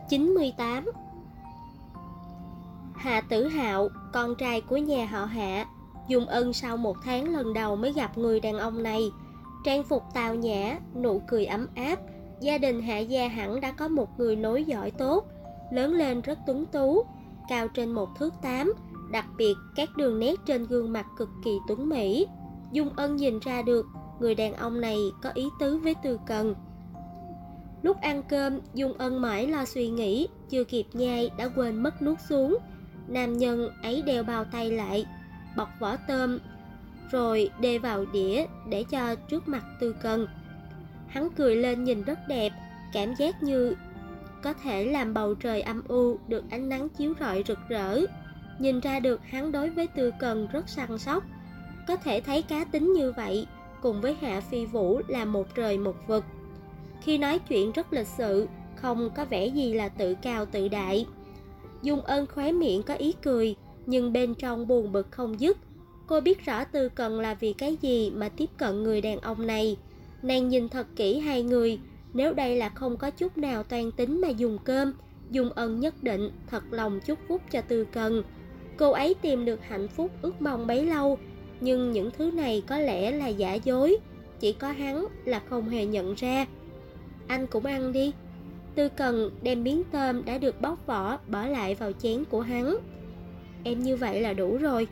98. Hạ Tử Hạo, con trai của nhà họ Hạ, Dung Ân sau 1 tháng lần đầu mới gặp người đàn ông này. Trang phục tao nhã, nụ cười ấm áp, gia đình Hạ gia hẳn đã có một người nối dõi tốt. Lớn lên rất tuấn tú, cao trên 1 thước 8, đặc biệt các đường nét trên gương mặt cực kỳ tuấn mỹ. Dung Ân nhìn ra được người đàn ông này có ý tứ với Tư Cần. Lúc ăn cơm, Dung Ân mãi lo suy nghĩ, chưa kịp nhai đã quên mất nuốt xuống. Nam nhân ấy đeo bao tay lại, bọc vỏ tôm, rồi đê vào đĩa để cho trước mặt Tư Cần. Hắn cười lên nhìn rất đẹp, cảm giác như có thể làm bầu trời âm u được ánh nắng chiếu rọi rực rỡ. Nhìn ra được hắn đối với Tư Cần rất săn sóc. Có thể thấy cá tính như vậy cùng với Hạ Phi Vũ là một trời một vực. Khi nói chuyện rất lịch sự, không có vẻ gì là tự cao tự đại. Dung Ân khóe miệng có ý cười, nhưng bên trong buồn bực không dứt. Cô biết rõ Tư Cần là vì cái gì mà tiếp cận người đàn ông này. Nàng nhìn thật kỹ hai người, nếu đây là không có chút nào toan tính mà dùng cơm, Dung Ân nhất định thật lòng chúc phúc cho Tư Cần. Cô ấy tìm được hạnh phúc ước mong bấy lâu, nhưng những thứ này có lẽ là giả dối, chỉ có hắn là không hề nhận ra. Anh cũng ăn đi. Tư Cần đem miếng tôm đã được bóc vỏ bỏ lại vào chén của hắn. Em như vậy là đủ rồi.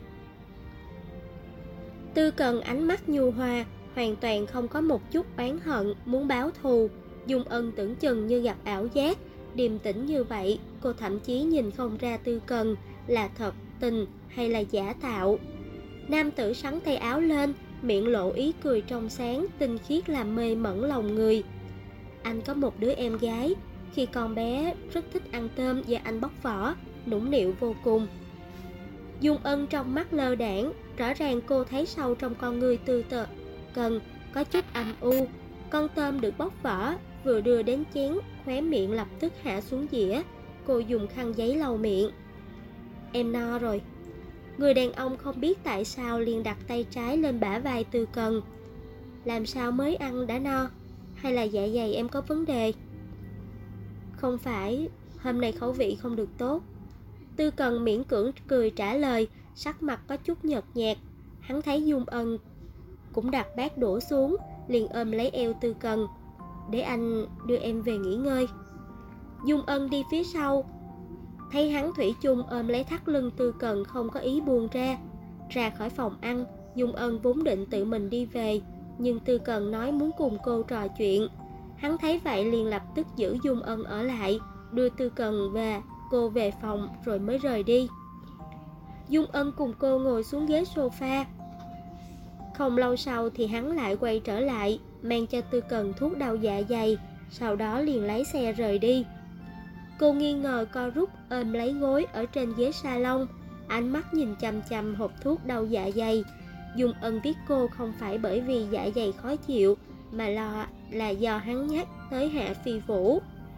Tư Cần ánh mắt nhu hòa, hoàn toàn không có một chút oán hận muốn báo thù. Dung Ân tưởng chừng như gặp ảo giác. Điềm tĩnh như vậy, cô thậm chí nhìn không ra Tư Cần là thật tình hay là giả tạo. Nam tử sắn tay áo lên, miệng lộ ý cười trong sáng, tinh khiết làm mê mẩn lòng người. Anh có một đứa em gái, khi còn bé rất thích ăn tôm và anh bóc vỏ, nũng nịu vô cùng. Dung Ân trong mắt lơ đãng, rõ ràng cô thấy sâu trong con người Tư Cần có chút âm u. Con tôm được bóc vỏ, vừa đưa đến chén, khóe miệng lập tức hạ xuống dĩa. Cô dùng khăn giấy lau miệng. Em no rồi. Người đàn ông không biết tại sao liền đặt tay trái lên bả vai Tư Cần. Làm sao mới ăn đã no? Hay là dạ dày em có vấn đề? Không phải, hôm nay khẩu vị không được tốt. Tư Cần miễn cưỡng cười trả lời, sắc mặt có chút nhợt nhạt. Hắn thấy Dung Ân cũng đặt bát đũa xuống, liền ôm lấy eo Tư Cần. Để anh đưa em về nghỉ ngơi. Dung Ân đi phía sau, thấy hắn thủy chung ôm lấy thắt lưng Tư Cần không có ý buông ra. Ra khỏi phòng ăn, Dung Ân vốn định tự mình đi về, nhưng Tư Cần nói muốn cùng cô trò chuyện. Hắn thấy vậy liền lập tức giữ Dung Ân ở lại, đưa Tư Cần và cô về phòng rồi mới rời đi. Dung Ân cùng cô ngồi xuống ghế sofa. Không lâu sau thì hắn lại quay trở lại, mang cho Tư Cần thuốc đau dạ dày, sau đó liền lấy xe rời đi. Cô nghi ngờ co rút ôm lấy gối ở trên ghế salon, ánh mắt nhìn chằm chằm hộp thuốc đau dạ dày. Dung Ân biết cô không phải bởi vì dạ dày khó chịu, mà là do hắn nhắc tới Hạ Phi Vũ.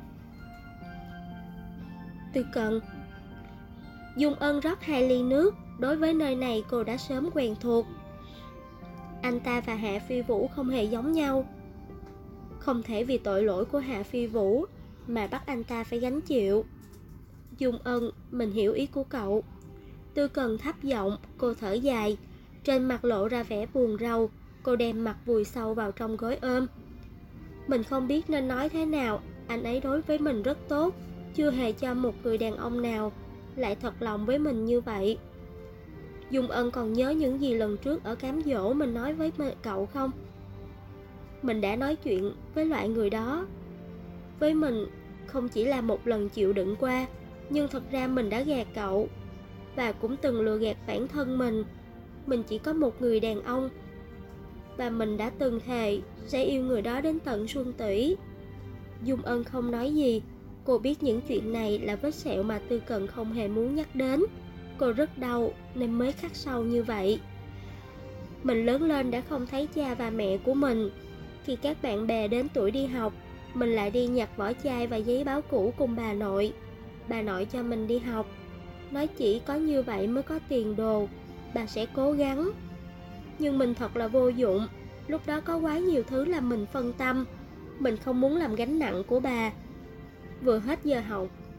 Tư Cần. Dung Ân rót 2 ly nước, đối với nơi này cô đã sớm quen thuộc. Anh ta và Hạ Phi Vũ không hề giống nhau. Không thể vì tội lỗi của Hạ Phi Vũ mà bắt anh ta phải gánh chịu. Dung Ân, mình hiểu ý của cậu. Tư Cần thấp giọng, cô thở dài, trên mặt lộ ra vẻ buồn rầu. Cô đem mặt vùi sâu vào trong gối ôm. Mình không biết nên nói thế nào. Anh ấy đối với mình rất tốt, chưa hề cho một người đàn ông nào lại thật lòng với mình như vậy. Dung Ân còn nhớ những gì lần trước ở cám dỗ mình nói với cậu không? Mình đã nói chuyện với loại người đó. Với mình không chỉ là một lần chịu đựng qua, nhưng thật ra mình đã gạt cậu, và cũng từng lừa gạt bản thân mình. Mình chỉ có một người đàn ông, và mình đã từng thề sẽ yêu người đó đến tận xương tủy. Dung Ân không nói gì. Cô biết những chuyện này là vết sẹo mà Tư Cần không hề muốn nhắc đến. Cô rất đau nên mới khắc sâu như vậy. Mình lớn lên đã không thấy cha và mẹ của mình. Khi các bạn bè đến tuổi đi học, mình lại đi nhặt vỏ chai và giấy báo cũ cùng bà nội. Bà nội cho mình đi học, nói chỉ có như vậy mới có tiền đồ, bà sẽ cố gắng. Nhưng mình thật là vô dụng. Lúc đó có quá nhiều thứ làm mình phân tâm. Mình không muốn làm gánh nặng của bà. Vừa hết giờ học,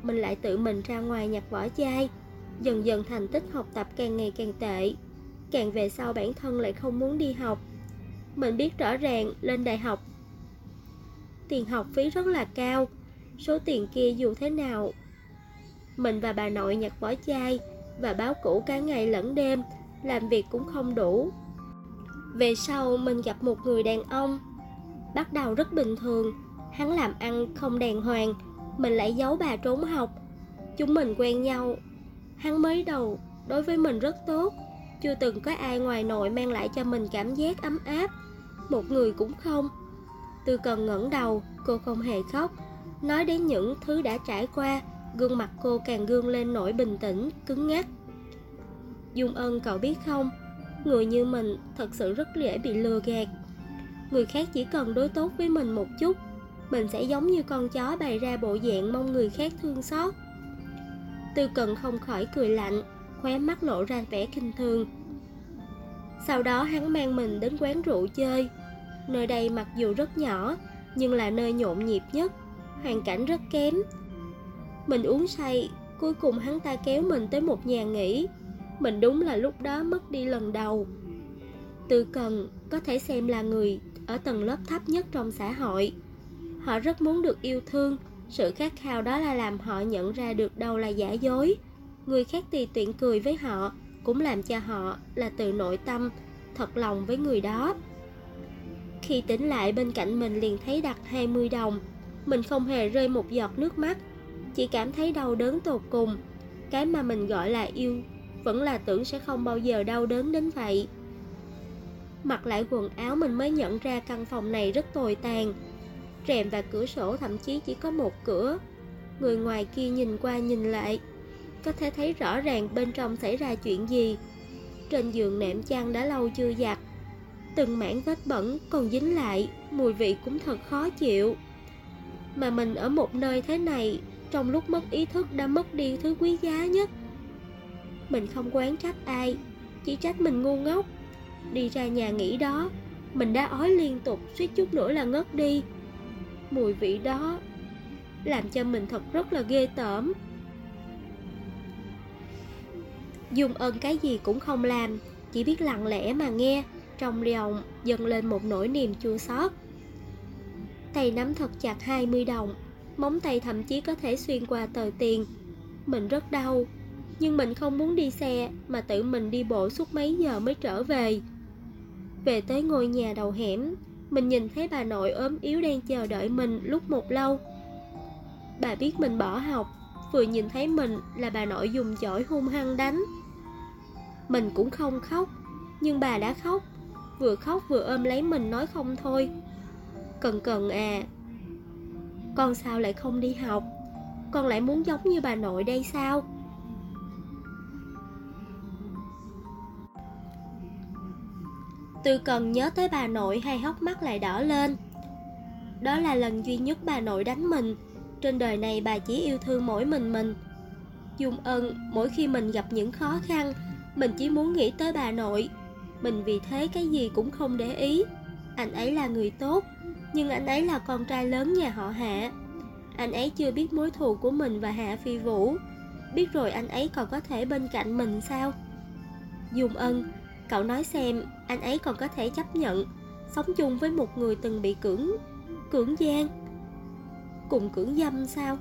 mình lại tự mình ra ngoài nhặt vỏ chai. Dần dần thành tích học tập càng ngày càng tệ. Càng về sau bản thân lại không muốn đi học. Mình biết rõ ràng lên đại học tiền học phí rất là cao. Số tiền kia dù thế nào mình và bà nội nhặt vỏ chai và báo cũ cả ngày lẫn đêm, làm việc cũng không đủ. Về sau mình gặp một người đàn ông. Bắt đầu rất bình thường. Hắn làm ăn không đàng hoàng, mình lại giấu bà trốn học. Chúng mình quen nhau. Hắn mới đầu đối với mình rất tốt. Chưa từng có ai ngoài nội mang lại cho mình cảm giác ấm áp. Một người cũng không. Tư Cần ngẩng đầu, cô không hề khóc. Nói đến những thứ đã trải qua, gương mặt cô càng gương lên nỗi bình tĩnh, cứng ngắc. Dung Ân, cậu biết không, người như mình thật sự rất dễ bị lừa gạt. Người khác chỉ cần đối tốt với mình một chút, mình sẽ giống như con chó bày ra bộ dạng mong người khác thương xót. Tư Cần không khỏi cười lạnh, khóe mắt lộ ra vẻ khinh thường. Sau đó hắn mang mình đến quán rượu chơi. Nơi đây mặc dù rất nhỏ, nhưng là nơi nhộn nhịp nhất, hoàn cảnh rất kém. Mình uống say, cuối cùng hắn ta kéo mình tới một nhà nghỉ. Mình đúng là lúc đó mất đi lần đầu. Tư Cần có thể xem là người ở tầng lớp thấp nhất trong xã hội. Họ rất muốn được yêu thương. Sự khát khao đó là làm họ nhận ra được đâu là giả dối. Người khác tùy tiện cười với họ cũng làm cho họ là từ nội tâm thật lòng với người đó. Khi tỉnh lại, bên cạnh mình liền thấy đặt 20 đồng. Mình không hề rơi một giọt nước mắt, chỉ cảm thấy đau đớn tột cùng. Cái mà mình gọi là yêu vẫn là tưởng sẽ không bao giờ đau đớn đến vậy. Mặc lại quần áo, mình mới nhận ra căn phòng này rất tồi tàn. Rèm và cửa sổ thậm chí chỉ có một cửa. Người ngoài kia nhìn qua nhìn lại, có thể thấy rõ ràng bên trong xảy ra chuyện gì. Trên giường nệm chăn đã lâu chưa giặt, từng mảng vết bẩn còn dính lại, mùi vị cũng thật khó chịu. Mà mình ở một nơi thế này, trong lúc mất ý thức đã mất đi thứ quý giá nhất. Mình không oán trách ai, chỉ trách mình ngu ngốc. Đi ra nhà nghỉ đó, mình đã ói liên tục, suýt chút nữa là ngất đi. Mùi vị đó làm cho mình thật rất là ghê tởm. Dung Ân cái gì cũng không làm, chỉ biết lặng lẽ mà nghe. Trong lòng dâng lên một nỗi niềm chua xót. Tay nắm thật chặt 20 đồng, móng tay thậm chí có thể xuyên qua tờ tiền. Mình rất đau, nhưng mình không muốn đi xe mà tự mình đi bộ suốt mấy giờ mới trở về. Về tới ngôi nhà đầu hẻm, mình nhìn thấy bà nội ốm yếu đang chờ đợi mình lúc một lâu. Bà biết mình bỏ học, vừa nhìn thấy mình là bà nội dùng chổi hung hăng đánh. Mình cũng không khóc, nhưng bà đã khóc, vừa khóc vừa ôm lấy mình nói không thôi. Cần à, con sao lại không đi học? Con lại muốn giống như bà nội đây sao? Tư Cần nhớ tới bà nội, hai hốc mắt lại đỏ lên. Đó là lần duy nhất bà nội đánh mình. Trên đời này bà chỉ yêu thương mỗi mình. Dung Ân, mỗi khi mình gặp những khó khăn, mình chỉ muốn nghĩ tới bà nội. Mình vì thế cái gì cũng không để ý. Anh ấy là người tốt, nhưng anh ấy là con trai lớn nhà họ Hạ. Anh ấy chưa biết mối thù của mình và Hạ Phi Vũ. Biết rồi anh ấy còn có thể bên cạnh mình sao? Dung Ân, cậu nói xem, anh ấy còn có thể chấp nhận sống chung với một người từng bị cưỡng gian, cùng cưỡng dâm sao?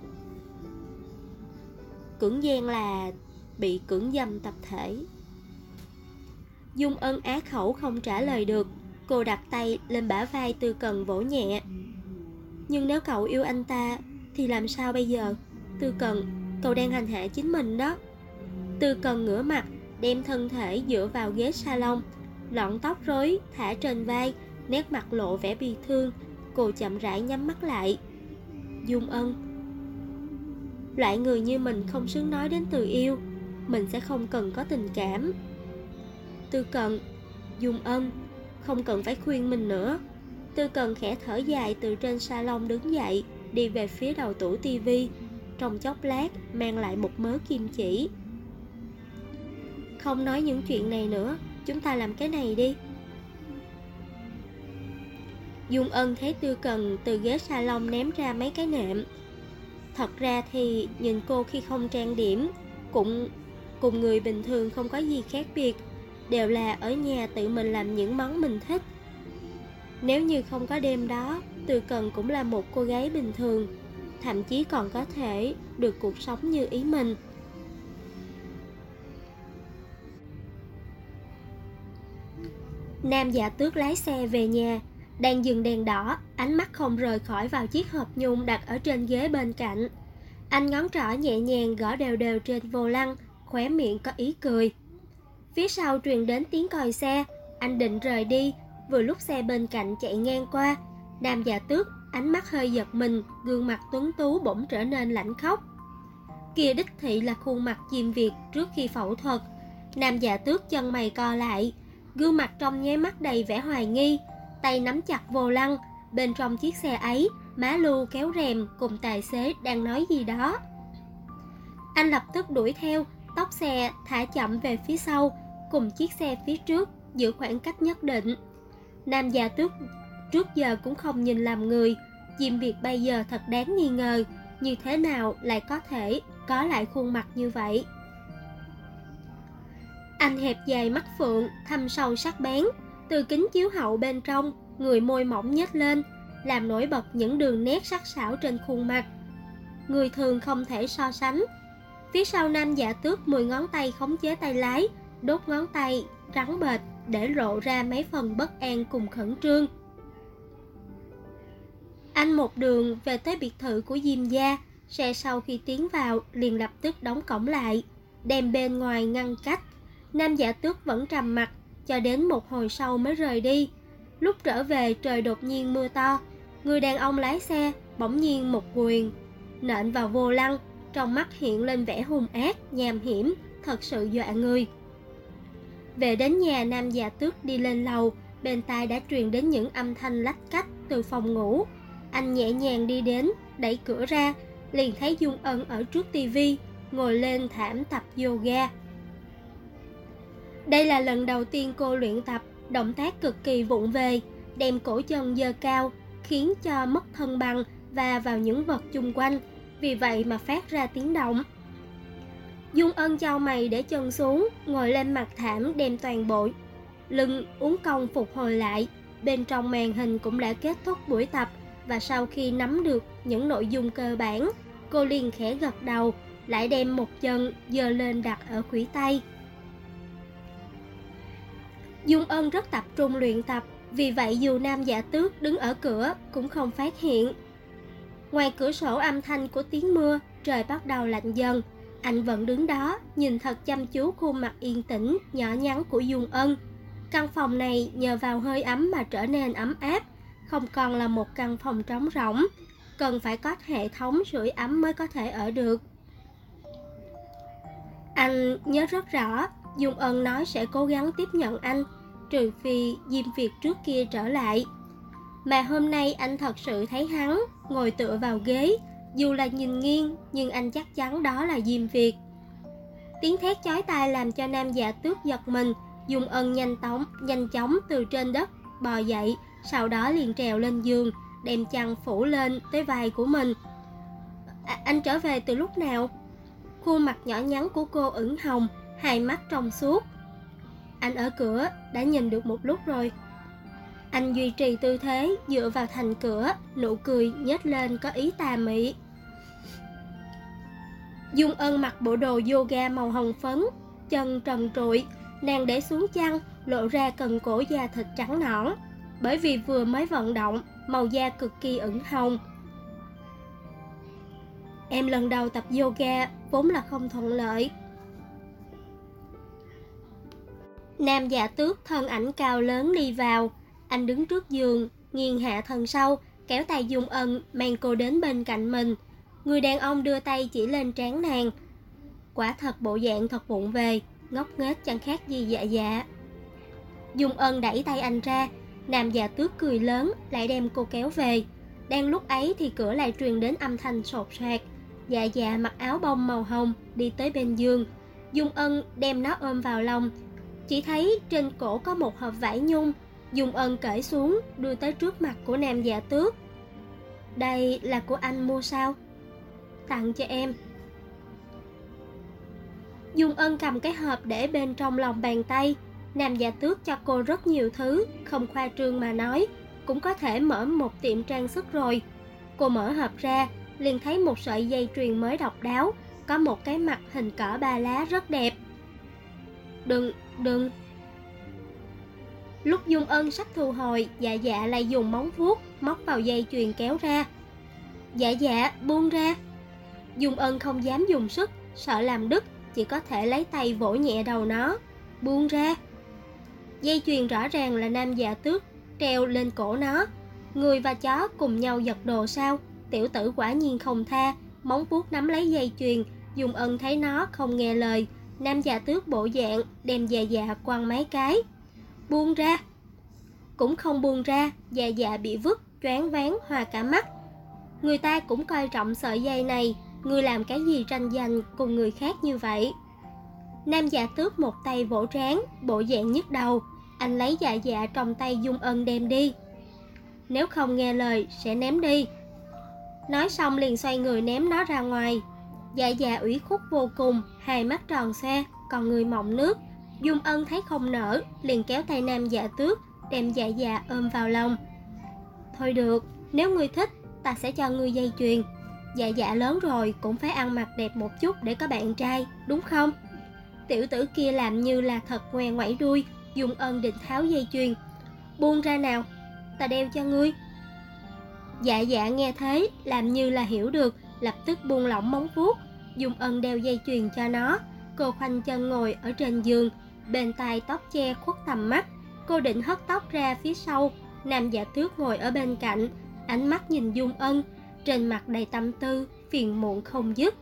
Cưỡng gian là bị cưỡng dâm tập thể. Dung Ân á khẩu không trả lời được. Cô đặt tay lên bả vai Tư Cần vỗ nhẹ. Nhưng nếu cậu yêu anh ta thì làm sao bây giờ? Tư Cần, cậu đang hành hạ chính mình đó. Tư Cần ngửa mặt, đem thân thể dựa vào ghế salon, lọn tóc rối thả trên vai, nét mặt lộ vẻ bi thương. Cô chậm rãi nhắm mắt lại. Dung Ân, loại người như mình không xứng nói đến từ yêu. Mình sẽ không cần có tình cảm. Tư Cần, Dung Ân, không cần phải khuyên mình nữa. Tư Cần khẽ thở dài từ trên salon đứng dậy, đi về phía đầu tủ tivi. Trong chốc lát mang lại một mớ kim chỉ. Không nói những chuyện này nữa, chúng ta làm cái này đi. Dung Ân thấy Tư Cần từ ghế salon ném ra mấy cái nệm. Thật ra thì nhìn cô khi không trang điểm cũng cùng người bình thường không có gì khác biệt, đều là ở nhà tự mình làm những món mình thích. Nếu như không có đêm đó, Từ Cần cũng là một cô gái bình thường, thậm chí còn có thể được cuộc sống như ý mình. Nam Dạ Tước lái xe về nhà, đang dừng đèn đỏ, ánh mắt không rời khỏi vào chiếc hộp nhung đặt ở trên ghế bên cạnh. Anh ngón trỏ nhẹ nhàng gõ đều đều trên vô lăng, khóe miệng có ý cười. Phía sau truyền đến tiếng còi xe, anh định rời đi, vừa lúc xe bên cạnh chạy ngang qua. Nam Dạ Tước ánh mắt hơi giật mình, gương mặt tuấn tú bỗng trở nên lạnh khóc. Kia đích thị là khuôn mặt Diêm Việt trước khi phẫu thuật. Nam Dạ Tước chân mày co lại, gương mặt trong nháy mắt đầy vẻ hoài nghi, tay nắm chặt vô lăng. Bên trong chiếc xe ấy, má Lưu kéo rèm cùng tài xế đang nói gì đó. Anh lập tức đuổi theo, tốc xe thả chậm về phía sau, cùng chiếc xe phía trước giữ khoảng cách nhất định. Nam Dạ Tước trước giờ cũng không nhìn làm người, Diêm Việt bây giờ thật đáng nghi ngờ, như thế nào lại có thể có lại khuôn mặt như vậy. Anh hẹp dài mắt phượng, thâm sâu sắc bén, từ kính chiếu hậu bên trong, người môi mỏng nhếch lên, làm nổi bật những đường nét sắc sảo trên khuôn mặt. Người thường không thể so sánh. Phía sau Nam Dạ Tước 10 ngón tay khống chế tay lái, đốt ngón tay trắng bệch để lộ ra mấy phần bất an cùng khẩn trương. Anh một đường về tới biệt thự của Diêm gia, xe sau khi tiến vào liền lập tức đóng cổng lại, đem bên ngoài ngăn cách. Nam Dạ Tước vẫn trầm mặc, cho đến một hồi sau mới rời đi. Lúc trở về trời đột nhiên mưa to, người đàn ông lái xe bỗng nhiên một quyền nện vào vô lăng, trong mắt hiện lên vẻ hung ác, nham hiểm, thật sự dọa người. Về đến nhà, Nam Dạ Tước đi lên lầu, bên tai đã truyền đến những âm thanh lách cách từ phòng ngủ. Anh nhẹ nhàng đi đến, đẩy cửa ra, liền thấy Dung Ân ở trước tivi, ngồi lên thảm tập yoga. Đây là lần đầu tiên cô luyện tập, động tác cực kỳ vụng về, đem cổ chân giơ cao, khiến cho mất thăng bằng và vào những vật chung quanh, vì vậy mà phát ra tiếng động. Dung Ân chau mày để chân xuống, ngồi lên mặt thảm, đem toàn bộ lưng uốn cong phục hồi lại. Bên trong màn hình cũng đã kết thúc buổi tập, và sau khi nắm được những nội dung cơ bản, cô liền khẽ gật đầu, lại đem một chân giơ lên đặt ở khuỷu tay. Dung Ân rất tập trung luyện tập, vì vậy dù Nam Dạ Tước đứng ở cửa cũng không phát hiện. Ngoài cửa sổ âm thanh của tiếng mưa, trời bắt đầu lạnh dần. Anh vẫn đứng đó, nhìn thật chăm chú khuôn mặt yên tĩnh, nhỏ nhắn của Dung Ân. Căn phòng này nhờ vào hơi ấm mà trở nên ấm áp, không còn là một căn phòng trống rỗng, cần phải có hệ thống sưởi ấm mới có thể ở được. Anh nhớ rất rõ, Dung Ân nói sẽ cố gắng tiếp nhận anh, trừ phi Diêm Việt trước kia trở lại. Mà hôm nay anh thật sự thấy hắn ngồi tựa vào ghế, dù là nhìn nghiêng nhưng anh chắc chắn đó là Diêm Việt. Tiếng thét chói tai làm cho Nam Dạ Tước giật mình. Dung Ân nhanh chóng từ trên đất bò dậy, sau đó liền trèo lên giường, đem chăn phủ lên tới vai của mình. Anh trở về từ lúc nào? Khuôn mặt nhỏ nhắn của cô ửng hồng, hai mắt trong suốt. Anh ở cửa đã nhìn được một lúc rồi. Anh duy trì tư thế dựa vào thành cửa, nụ cười nhếch lên có ý tà mị. Dung Ân mặc bộ đồ yoga màu hồng phấn, chân trần trụi, nàng để xuống chăn, lộ ra cần cổ da thịt trắng nõn. Bởi vì vừa mới vận động, màu da cực kỳ ửng hồng. Em lần đầu tập yoga vốn là không thuận lợi. Nam Dạ Tước thân ảnh cao lớn đi vào. Anh đứng trước giường, nghiêng hạ thân sau, kéo tay Dung Ân mang cô đến bên cạnh mình. Người đàn ông đưa tay chỉ lên trán nàng. Quả thật bộ dạng thật vụng về, ngốc nghếch chẳng khác gì dạ dạ. Dung Ân đẩy tay anh ra. Nam Dạ Tước cười lớn, lại đem cô kéo về. Đang lúc ấy thì cửa lại truyền đến âm thanh sột soạt. Dạ dạ mặc áo bông màu hồng đi tới bên giường. Dung Ân đem nó ôm vào lòng. Chỉ thấy trên cổ có một hộp vải nhung. Dung Ân cởi xuống, đưa tới trước mặt của Nam Dạ Tước. Đây là của anh mua sao? tặng cho em. Dung Ân cầm cái hộp để bên trong lòng bàn tay. Nam Dạ Tước cho cô rất nhiều thứ, không khoa trương mà nói, cũng có thể mở một tiệm trang sức rồi. Cô mở hộp ra, liền thấy một sợi dây chuyền mới độc đáo, có một cái mặt hình cỡ ba lá rất đẹp. Đừng. Lúc Dung Ân sắp thu hồi, Dạ Dạ lại dùng móng vuốt móc vào dây chuyền kéo ra. Dạ, buông ra. Dung Ân không dám dùng sức, sợ làm đứt, chỉ có thể lấy tay vỗ nhẹ đầu nó. Buông ra. Dây chuyền rõ ràng là Nam Dạ Tước treo lên cổ nó. Người và chó cùng nhau giật đồ sao? Tiểu tử quả nhiên không tha, móng vuốt nắm lấy dây chuyền. Dung Ân thấy nó không nghe lời, Nam Dạ Tước bộ dạng đem Dạ Dạ quăng mấy cái. Buông ra. Cũng không buông ra, Dạ Dạ bị vứt, choáng váng hoa cả mắt. Người ta cũng coi trọng sợi dây này, người làm cái gì tranh giành cùng người khác như vậy? Nam Dạ Tước một tay vỗ trán, bộ dạng nhức đầu. Anh lấy Dạ Dạ trong tay Dung Ân đem đi. Nếu không nghe lời sẽ ném đi. Nói xong liền xoay người ném nó ra ngoài. Dạ Dạ ủy khuất vô cùng, hai mắt tròn xoe, còn người mọng nước. Dung Ân thấy không nỡ, liền kéo tay Nam Dạ Tước, đem Dạ Dạ ôm vào lòng. Thôi được, nếu ngươi thích, ta sẽ cho ngươi dây chuyền. Dạ Dạ lớn rồi cũng phải ăn mặc đẹp một chút để có bạn trai, đúng không? Tiểu tử kia làm như là thật ngoe ngoẩy đuôi. Dung Ân định tháo dây chuyền. Buông ra nào, ta đeo cho ngươi. Dạ Dạ nghe thế, làm như là hiểu được, lập tức buông lỏng móng vuốt. Dung Ân đeo dây chuyền cho nó. Cô khoanh chân ngồi ở trên giường, bên tai tóc che khuất tầm mắt. Cô định hất tóc ra phía sau. Nam Dạ Tước ngồi ở bên cạnh, ánh mắt nhìn Dung Ân, trên mặt đầy tâm tư, phiền muộn không dứt.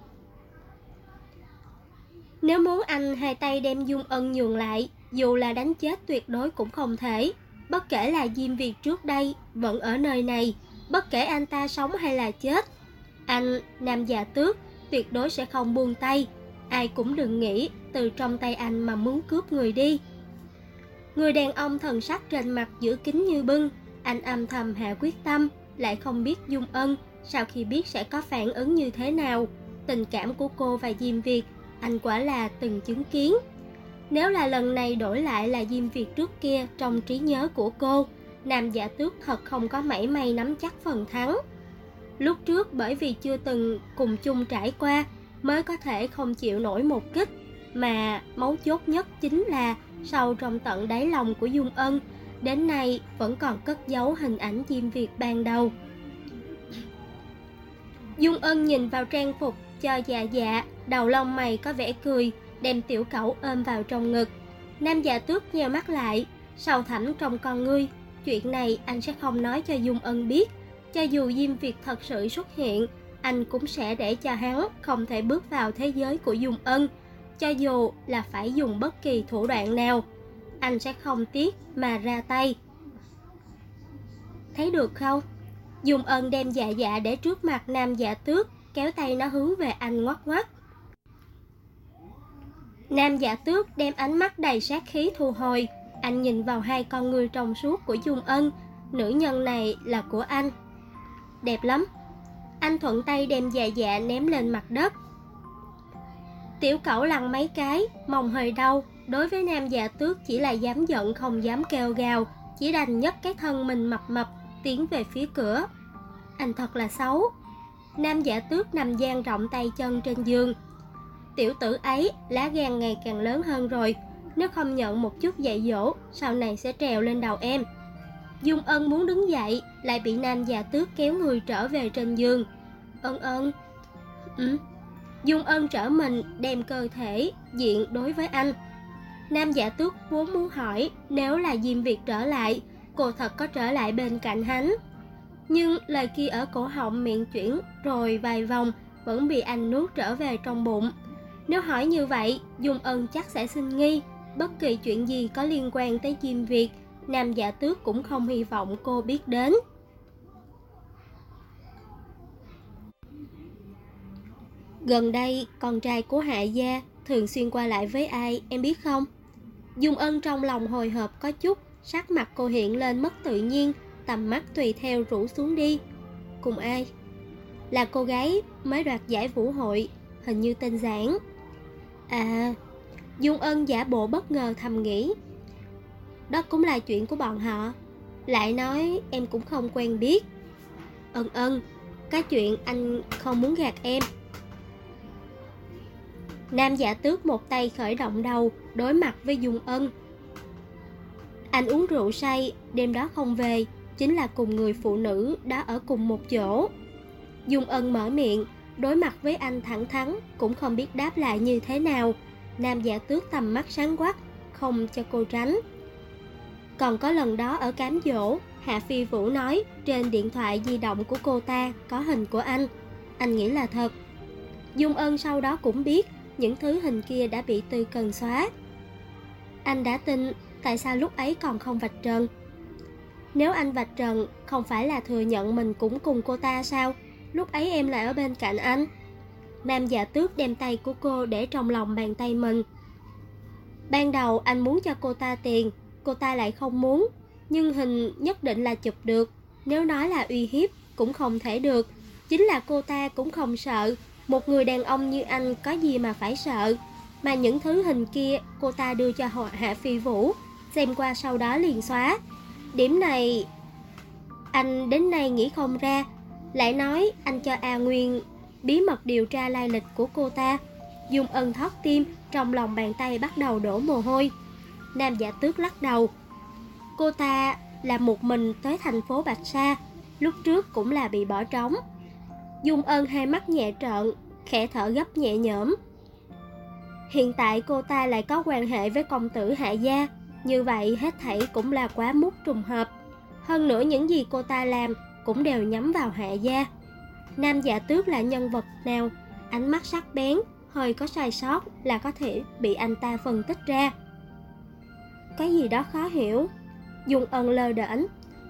Nếu muốn anh hai tay đem Dung Ân nhường lại, dù là đánh chết tuyệt đối cũng không thể. Bất kể là Diêm Việt trước đây vẫn ở nơi này, bất kể anh ta sống hay là chết, anh, Nam Dạ Tước, tuyệt đối sẽ không buông tay. Ai cũng đừng nghĩ từ trong tay anh mà muốn cướp người đi. Người đàn ông thần sắc trên mặt giữ kín như bưng. Anh âm thầm hạ quyết tâm, lại không biết Dung Ân sau khi biết sẽ có phản ứng như thế nào. Tình cảm của cô và Diêm Việt, anh quả là từng chứng kiến. Nếu là lần này đổi lại là Diêm Việt trước kia trong trí nhớ của cô, Nam Dạ Tước thật không có mảy may nắm chắc phần thắng. Lúc trước bởi vì chưa từng cùng chung trải qua mới có thể không chịu nổi một kích, mà mấu chốt nhất chính là sâu trong tận đáy lòng của Dung Ân đến nay vẫn còn cất giấu hình ảnh Diêm Việt ban đầu. Dung Ân nhìn vào trang phục cho Dạ Dạ, đầu lông mày có vẻ cười, đem tiểu cẩu ôm vào trong ngực. Nam Dạ Tước nheo mắt lại, sâu thẳm trong con ngươi, chuyện này anh sẽ không nói cho Dung Ân biết. Cho dù Diêm Việt thật sự xuất hiện, anh cũng sẽ để cho hắn không thể bước vào thế giới của Dung Ân. Cho dù là phải dùng bất kỳ thủ đoạn nào, anh sẽ không tiếc mà ra tay. Thấy được không? Dung Ân đem Dạ Dạ để trước mặt Nam Dạ Tước, kéo tay nó hướng về anh ngoắc ngoắc. Nam Dạ Tước đem ánh mắt đầy sát khí thu hồi. Anh nhìn vào hai con ngươi trong suốt của Dung Ân. Nữ nhân này là của anh. Đẹp lắm. Anh thuận tay đem Dạ Dạ ném lên mặt đất. Tiểu cẩu lăn mấy cái, mông hơi đau. Đối với Nam Dạ Tước chỉ là dám giận không dám kêu gào, chỉ đành nhấc cái thân mình mập mập tiến về phía cửa. Anh thật là xấu. Nam Dạ Tước nằm dang rộng tay chân trên giường. Tiểu tử ấy lá gan ngày càng lớn hơn rồi, nếu không nhận một chút dạy dỗ, sau này sẽ trèo lên đầu em. Dung Ân muốn đứng dậy, lại bị Nam Dạ Tước kéo người trở về trên giường. Ân. Dung Ân trở mình, đem cơ thể diện đối với anh. Nam Dạ Tước vốn muốn hỏi, nếu là Diêm Việt trở lại, cô thật có trở lại bên cạnh hắn. Nhưng lời kia ở cổ họng miệng chuyển rồi vài vòng, vẫn bị anh nuốt trở về trong bụng. Nếu hỏi như vậy, Dung Ân chắc sẽ sinh nghi. Bất kỳ chuyện gì có liên quan tới Diêm Việt, Nam Dạ Tước cũng không hy vọng cô biết đến. Gần đây, con trai của Hạ gia thường xuyên qua lại với ai, em biết không? Dung Ân trong lòng hồi hộp có chút, sắc mặt cô hiện lên mất tự nhiên, tầm mắt tùy theo rũ xuống đi. Cùng ai? là cô gái mới đoạt giải vũ hội, hình như tên Giảng. À, Dung Ân giả bộ bất ngờ thầm nghĩ. Đó cũng là chuyện của bọn họ. Lại nói em cũng không quen biết. Ân, cái chuyện anh không muốn gạt em. Nam Dạ Tước một tay khởi động đầu, đối mặt với Dung Ân. Anh uống rượu say, đêm đó không về, chính là cùng người phụ nữ đã ở cùng một chỗ. Dung Ân mở miệng, đối mặt với anh thẳng thắn, cũng không biết đáp lại như thế nào. Nam Dạ Tước tầm mắt sáng quắc, không cho cô tránh. Còn có lần đó ở cám dỗ, Hạ Phi Vũ nói trên điện thoại di động của cô ta có hình của anh nghĩ là thật. Dung Ân sau đó cũng biết những thứ hình kia đã bị Tư Cần xóa. Anh đã tin, tại sao lúc ấy còn không vạch trần? Nếu anh vạch trần, không phải là thừa nhận mình cũng cùng cô ta sao? Lúc ấy em lại ở bên cạnh anh. Nam Dạ Tước đem tay của cô để trong lòng bàn tay mình. Ban đầu anh muốn cho cô ta tiền, cô ta lại không muốn. Nhưng hình nhất định là chụp được. Nếu nói là uy hiếp, cũng không thể được. Chính là cô ta cũng không sợ. Một người đàn ông như anh có gì mà phải sợ. Mà những thứ hình kia cô ta đưa cho Hạ Phi Vũ, xem qua sau đó liền xóa. Điểm này anh đến nay nghĩ không ra. Lại nói anh cho A Nguyên bí mật điều tra lai lịch của cô ta. Dung Ân thót tim, trong lòng bàn tay bắt đầu đổ mồ hôi. Nam Dạ Tước lắc đầu. Cô ta là một mình tới thành phố Bạch Sa, lúc trước cũng là bị bỏ trống. Dung Ân hai mắt nhẹ trợn, khẽ thở gấp nhẹ nhõm. Hiện tại cô ta lại có quan hệ với công tử Hạ gia, như vậy hết thảy cũng là quá mức trùng hợp. Hơn nữa những gì cô ta làm cũng đều nhắm vào Hạ gia. Nam Dạ Tước là nhân vật nào? Ánh mắt sắc bén, hơi có sai sót là có thể bị anh ta phân tích ra. Cái gì đó khó hiểu. Dung Ân lơ đễnh.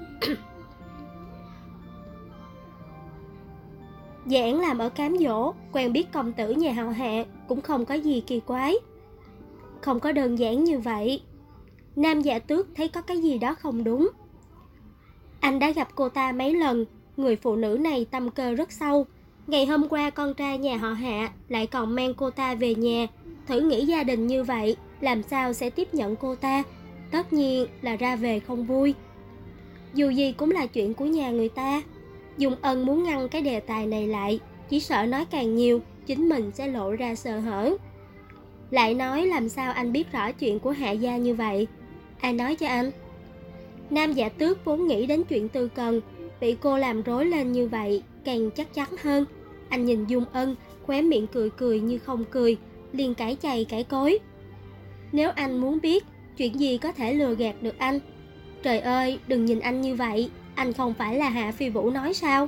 Giảng làm ở cám dỗ, quen biết công tử nhà họ Hạ, cũng không có gì kỳ quái. Không có đơn giản như vậy. Nam Dạ Tước thấy có cái gì đó không đúng. Anh đã gặp cô ta mấy lần, người phụ nữ này tâm cơ rất sâu. Ngày hôm qua con trai nhà họ Hạ lại còn mang cô ta về nhà. Thử nghĩ gia đình như vậy, làm sao sẽ tiếp nhận cô ta? Tất nhiên là ra về không vui. Dù gì cũng là chuyện của nhà người ta. Dung Ân muốn ngăn cái đề tài này lại, chỉ sợ nói càng nhiều, chính mình sẽ lộ ra sơ hở. Lại nói làm sao anh biết rõ chuyện của Hạ gia như vậy? Ai nói cho anh? Nam Dạ Tước vốn nghĩ đến chuyện Tư Cần, bị cô làm rối lên như vậy, càng chắc chắn hơn. Anh nhìn Dung Ân, khóe miệng cười cười như không cười, liền cãi chày cãi cối. Nếu anh muốn biết, chuyện gì có thể lừa gạt được anh? Trời ơi, đừng nhìn anh như vậy, anh không phải là Hạ Phi Vũ nói sao?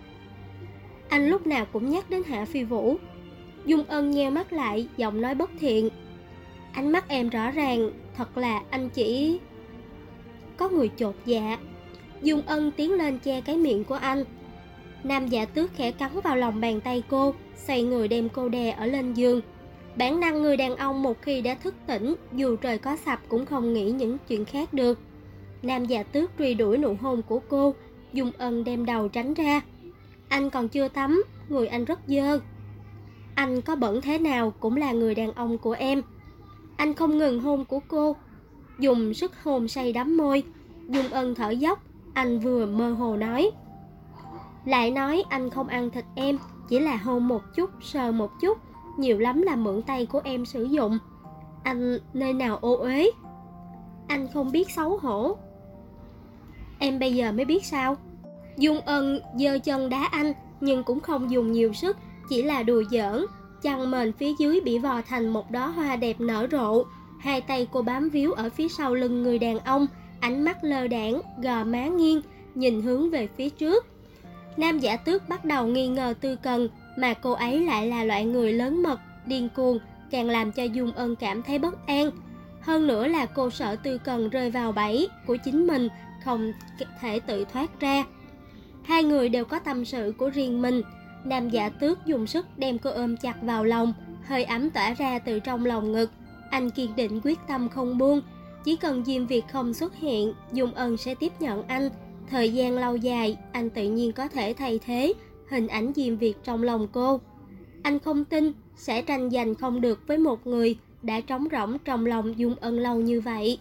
Anh lúc nào cũng nhắc đến Hạ Phi Vũ. Dung Ân nheo mắt lại, giọng nói bất thiện. Ánh mắt em rõ ràng, thật là anh chỉ... Có người chột dạ. Dung Ân tiến lên che cái miệng của anh. Nam Dạ Tước khẽ cắn vào lòng bàn tay cô, xoay người đem cô đè ở lên giường. Bản năng người đàn ông một khi đã thức tỉnh, dù trời có sập cũng không nghĩ những chuyện khác được. Nam Dạ Tước truy đuổi nụ hôn của cô. Dung Ân đem đầu tránh ra. Anh còn chưa tắm, người anh rất dơ. Anh có bẩn thế nào cũng là người đàn ông của em. Anh không ngừng hôn của cô, dùng sức hôn say đắm môi. Dung Ân thở dốc, anh vừa mơ hồ nói. Lại nói anh không ăn thịt em, chỉ là hôn một chút, sờ một chút, nhiều lắm là mượn tay của em sử dụng. Anh nơi nào ô uế? Anh không biết xấu hổ. Em bây giờ mới biết sao? Dung Ân giơ chân đá anh, nhưng cũng không dùng nhiều sức, chỉ là đùa giỡn. Chăn mền phía dưới bị vò thành một đóa hoa đẹp nở rộ. Hai tay cô bám víu ở phía sau lưng người đàn ông, ánh mắt lơ đãng, gò má nghiêng, nhìn hướng về phía trước. Nam Dạ Tước bắt đầu nghi ngờ Tư Cần, mà cô ấy lại là loại người lớn mật, điên cuồng, càng làm cho Dung Ân cảm thấy bất an. Hơn nữa là cô sợ Tư Cần rơi vào bẫy của chính mình, không thể tự thoát ra. Hai người đều có tâm sự của riêng mình. Nam Dạ Tước dùng sức đem cô ôm chặt vào lòng, hơi ấm tỏa ra từ trong lòng ngực. Anh kiên định quyết tâm không buông. Chỉ cần Diêm Việt không xuất hiện, Dung Ân sẽ tiếp nhận anh. Thời gian lâu dài, anh tự nhiên có thể thay thế, hình ảnh Diêm Việt trong lòng cô. Anh không tin sẽ tranh giành không được với một người đã trống rỗng trong lòng Dung Ân lâu như vậy.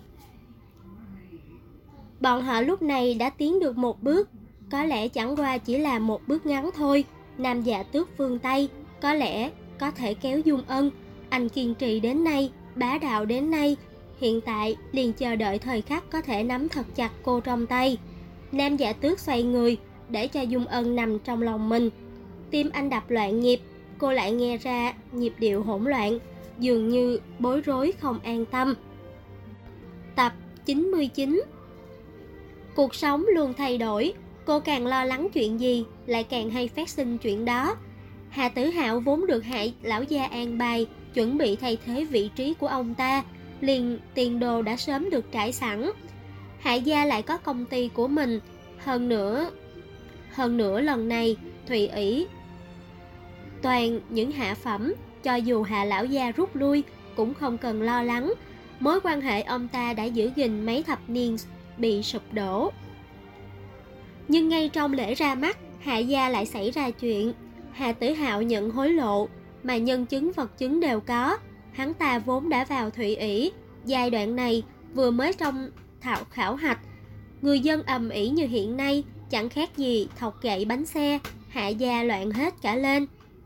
Bọn họ lúc này đã tiến được một bước, có lẽ chẳng qua chỉ là một bước ngắn thôi. Nam Dạ Tước vươn tay, có lẽ có thể kéo Dung Ân. Anh kiên trì đến nay, bá đạo đến nay, hiện tại liền chờ đợi thời khắc có thể nắm thật chặt cô trong tay. Nam Dạ Tước xoay người để cho Dung Ân nằm trong lòng mình. Tim anh đập loạn nhịp, cô lại nghe ra nhịp điệu hỗn loạn, dường như bối rối không an tâm. Tập 99. Cuộc sống luôn thay đổi, cô càng lo lắng chuyện gì lại càng hay phát sinh chuyện đó. Hạ Tử Hạo vốn được Hạ lão gia an bài chuẩn bị thay thế vị trí của ông ta, liền tiền đồ đã sớm được trải sẵn. Hạ gia lại có công ty của mình, hơn nữa lần này Thụy Ủy toàn những hạ phẩm, cho dù Hạ lão gia rút lui cũng không cần lo lắng. Mối quan hệ ông ta đã giữ gìn mấy thập niên bị sụp đổ. Nhưng ngay trong lễ ra mắt, Hạ gia lại xảy ra chuyện. Hạ Tử Hạo nhận hối lộ, mà nhân chứng vật chứng đều có. Hắn ta vốn đã vào Thụy Ủy, giai đoạn này vừa mới trong khảo hạch. Người dân ầm ĩ như hiện nay, chẳng khác gì thọc gậy bánh xe. Hạ gia loạn hết cả lên.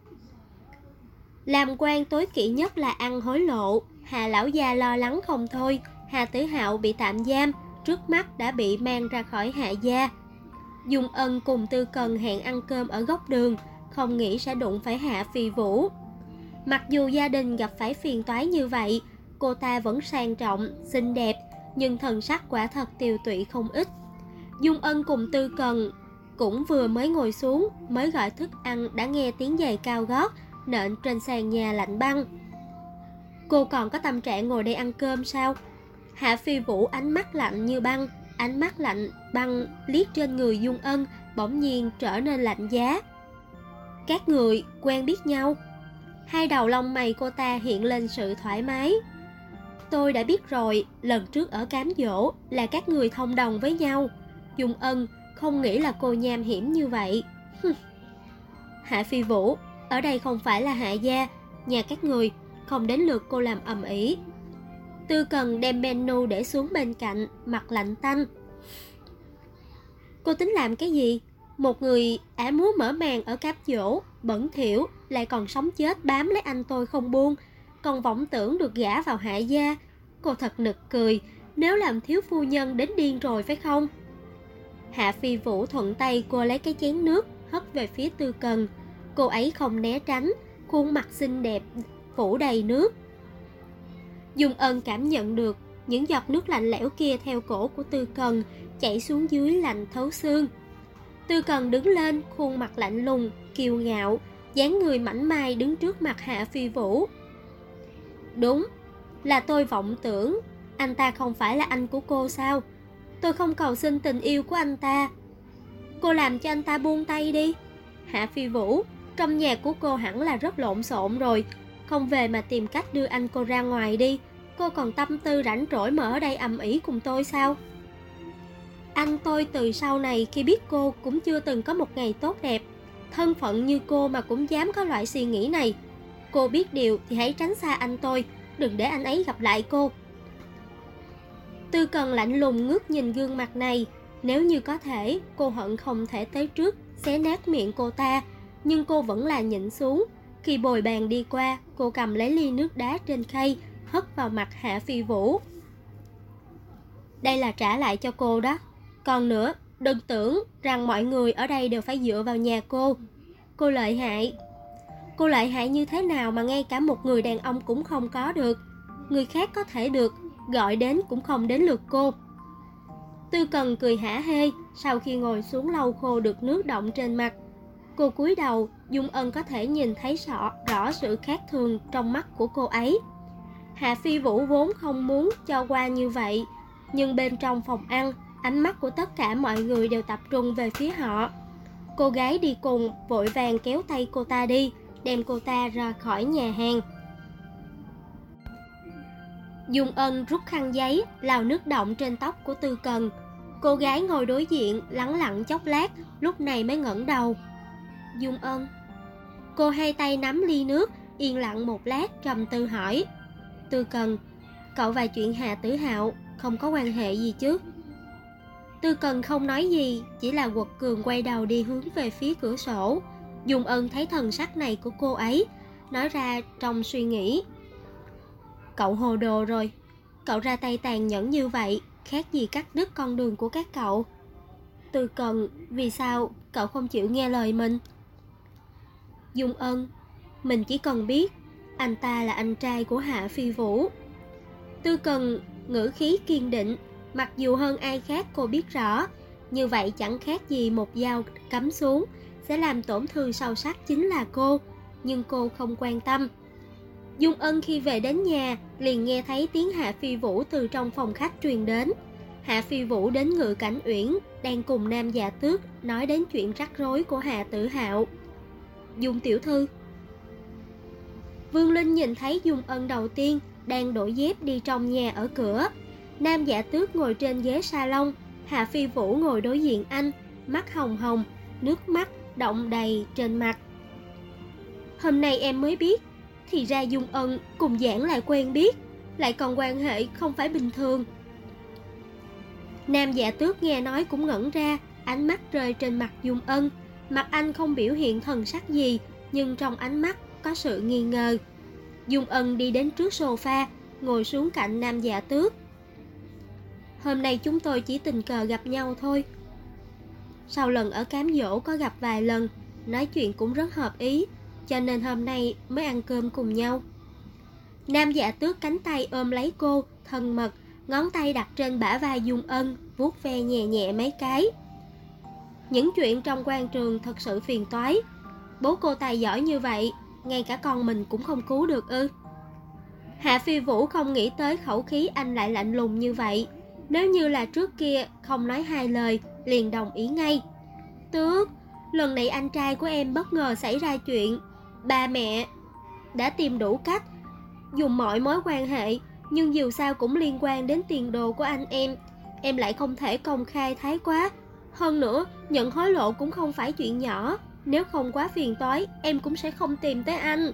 Làm quan tối kỵ nhất là ăn hối lộ. Hạ lão gia lo lắng không thôi. Hạ Tử Hạo bị tạm giam, trước mắt đã bị mang ra khỏi Hạ gia. Dung Ân cùng Tư Cần hẹn ăn cơm ở góc đường, không nghĩ sẽ đụng phải Hạ Phi Vũ. Mặc dù gia đình gặp phải phiền toái như vậy, cô ta vẫn sang trọng, xinh đẹp, nhưng thần sắc quả thật tiều tụy không ít. Dung Ân cùng Tư Cần cũng vừa mới ngồi xuống, mới gọi thức ăn đã nghe tiếng giày cao gót nện trên sàn nhà lạnh băng. Cô còn có tâm trạng ngồi đây ăn cơm sao? Hạ Phi Vũ ánh mắt lạnh như băng, ánh mắt lạnh băng liếc trên người Dung Ân, bỗng nhiên trở nên lạnh giá. Các người quen biết nhau? Hai đầu lông mày cô ta hiện lên sự thoải mái. Tôi đã biết rồi, lần trước ở cám dỗ là các người thông đồng với nhau. Dung Ân không nghĩ là cô nham hiểm như vậy. Hạ Phi Vũ, ở đây không phải là Hạ gia, nhà các người, không đến lượt cô làm ầm ĩ. Tư Cần đem menu để xuống bên cạnh, mặt lạnh tanh. Cô tính làm cái gì? Một người ả múa mở màn ở cám dỗ, bẩn thỉu, lại còn sống chết bám lấy anh tôi không buông, còn vọng tưởng được gả vào Hạ gia. Cô thật nực cười, nếu làm thiếu phu nhân đến điên rồi phải không? Hạ Phi Vũ thuận tay cô lấy cái chén nước, hất về phía Tư Cần. Cô ấy không né tránh, khuôn mặt xinh đẹp phủ đầy nước. Dung Ân cảm nhận được những giọt nước lạnh lẽo kia theo cổ của Tư Cần chảy xuống dưới lạnh thấu xương. Tư Cần đứng lên, khuôn mặt lạnh lùng, kiêu ngạo, dáng người mảnh mai đứng trước mặt Hạ Phi Vũ. Đúng, là tôi vọng tưởng. Anh ta không phải là anh của cô sao? Tôi không cầu xin tình yêu của anh ta. Cô làm cho anh ta buông tay đi. Hạ Phi Vũ, trong nhà của cô hẳn là rất lộn xộn rồi, không về mà tìm cách đưa anh cô ra ngoài đi. Cô còn tâm tư rảnh rỗi mà ở đây ầm ĩ cùng tôi sao? Anh tôi từ sau này khi biết cô cũng chưa từng có một ngày tốt đẹp. Thân phận như cô mà cũng dám có loại suy nghĩ này. Cô biết điều thì hãy tránh xa anh tôi, đừng để anh ấy gặp lại cô. Tư Cần lạnh lùng ngước nhìn gương mặt này. Nếu như có thể, cô hận không thể tới trước xé nát miệng cô ta, nhưng cô vẫn là nhịn xuống. Khi bồi bàn đi qua, cô cầm lấy ly nước đá trên khay, hất vào mặt Hạ Phi Vũ. Đây là trả lại cho cô đó. Còn nữa, đừng tưởng rằng mọi người ở đây đều phải dựa vào nhà cô. Cô lợi hại. Cô lợi hại như thế nào mà ngay cả một người đàn ông cũng không có được? Người khác có thể được, gọi đến cũng không đến lượt cô. Tư Cần cười hả hê, sau khi ngồi xuống lau khô được nước đọng trên mặt. Cô cúi đầu, Dung Ân có thể nhìn thấy rõ sự khác thường trong mắt của cô ấy. Hạ Phi Vũ vốn không muốn cho qua như vậy, nhưng bên trong phòng ăn, ánh mắt của tất cả mọi người đều tập trung về phía họ. Cô gái đi cùng vội vàng kéo tay cô ta đi, đem cô ta ra khỏi nhà hàng. Dung Ân rút khăn giấy, lau nước đọng trên tóc của Tư Cần. Cô gái ngồi đối diện, lắng lặng chốc lát, lúc này mới ngẩng đầu. Dung Ân. Cô hai tay nắm ly nước, yên lặng một lát trầm tư hỏi. Tư Cần, cậu và chuyện Hà Tử Hạo không có quan hệ gì chứ? Tư Cần không nói gì, chỉ là quật cường quay đầu đi hướng về phía cửa sổ. Dung Ân thấy thần sắc này của cô ấy, nói ra trong suy nghĩ. Cậu hồ đồ rồi, cậu ra tay tàn nhẫn như vậy, khác gì cắt đứt con đường của các cậu. Tư Cần, vì sao cậu không chịu nghe lời mình? Dung Ân, mình chỉ cần biết anh ta là anh trai của Hạ Phi Vũ. Tư Cần ngữ khí kiên định, mặc dù hơn ai khác cô biết rõ, như vậy chẳng khác gì một dao cắm xuống, sẽ làm tổn thương sâu sắc chính là cô, nhưng cô không quan tâm. Dung Ân khi về đến nhà liền nghe thấy tiếng Hạ Phi Vũ từ trong phòng khách truyền đến. Hạ Phi Vũ đến Ngự Cảnh Uyển, đang cùng Nam Dạ Tước nói đến chuyện rắc rối của Hạ Tử Hạo. Dung tiểu thư. Vương Linh nhìn thấy Dung Ân đầu tiên đang đổi dép đi trong nhà ở cửa. Nam Dạ Tước ngồi trên ghế salon, Hạ Phi Vũ ngồi đối diện anh, mắt hồng hồng, nước mắt đọng đầy trên mặt. Hôm nay em mới biết, thì ra Dung Ân cùng Giảng lại quen biết, lại còn quan hệ không phải bình thường. Nam Dạ Tước nghe nói cũng ngẩn ra, ánh mắt rơi trên mặt Dung Ân. Mặt anh không biểu hiện thần sắc gì, nhưng trong ánh mắt có sự nghi ngờ. Dung Ân đi đến trước sofa, ngồi xuống cạnh Nam Dạ Tước. Hôm nay chúng tôi chỉ tình cờ gặp nhau thôi. Sau lần ở cám dỗ có gặp vài lần, nói chuyện cũng rất hợp ý, cho nên hôm nay mới ăn cơm cùng nhau. Nam Dạ Tước cánh tay ôm lấy cô, thân mật, ngón tay đặt trên bả vai Dung Ân, vuốt ve nhẹ nhẹ mấy cái. Những chuyện trong quan trường thật sự phiền toái. Bố cô tài giỏi như vậy, ngay cả con mình cũng không cứu được ư? Hạ Phi Vũ không nghĩ tới khẩu khí anh lại lạnh lùng như vậy. Nếu như là trước kia không nói hai lời, liền đồng ý ngay. Tước, lần này anh trai của em bất ngờ xảy ra chuyện. Ba mẹ đã tìm đủ cách, dùng mọi mối quan hệ, nhưng dù sao cũng liên quan đến tiền đồ của anh em lại không thể công khai thái quá. Hơn nữa, nhận hối lộ cũng không phải chuyện nhỏ, nếu không quá phiền toái, em cũng sẽ không tìm tới anh.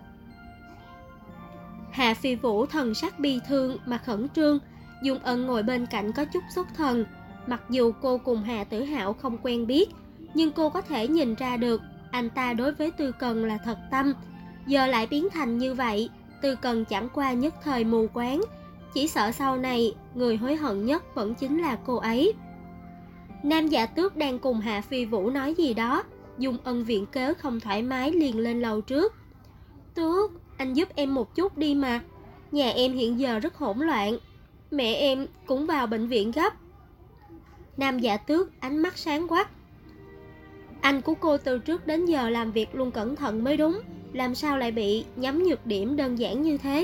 Hạ Phi Vũ thần sắc bi thương mà khẩn trương. Dung Ân ngồi bên cạnh có chút xuất thần. Mặc dù cô cùng Hạ Tử Hạo không quen biết, nhưng cô có thể nhìn ra được anh ta đối với Tư Cần là thật tâm. Giờ lại biến thành như vậy, Tư Cần chẳng qua nhất thời mù quáng. Chỉ sợ sau này, người hối hận nhất vẫn chính là cô ấy. Nam Dạ Tước đang cùng Hạ Phi Vũ nói gì đó. Dung Ân viện cớ không thoải mái liền lên lầu trước. Tước, anh giúp em một chút đi mà. Nhà em hiện giờ rất hỗn loạn. Mẹ em cũng vào bệnh viện gấp. Nam Dạ Tước ánh mắt sáng quắc. Anh của cô từ trước đến giờ làm việc luôn cẩn thận mới đúng, làm sao lại bị nhắm nhược điểm đơn giản như thế?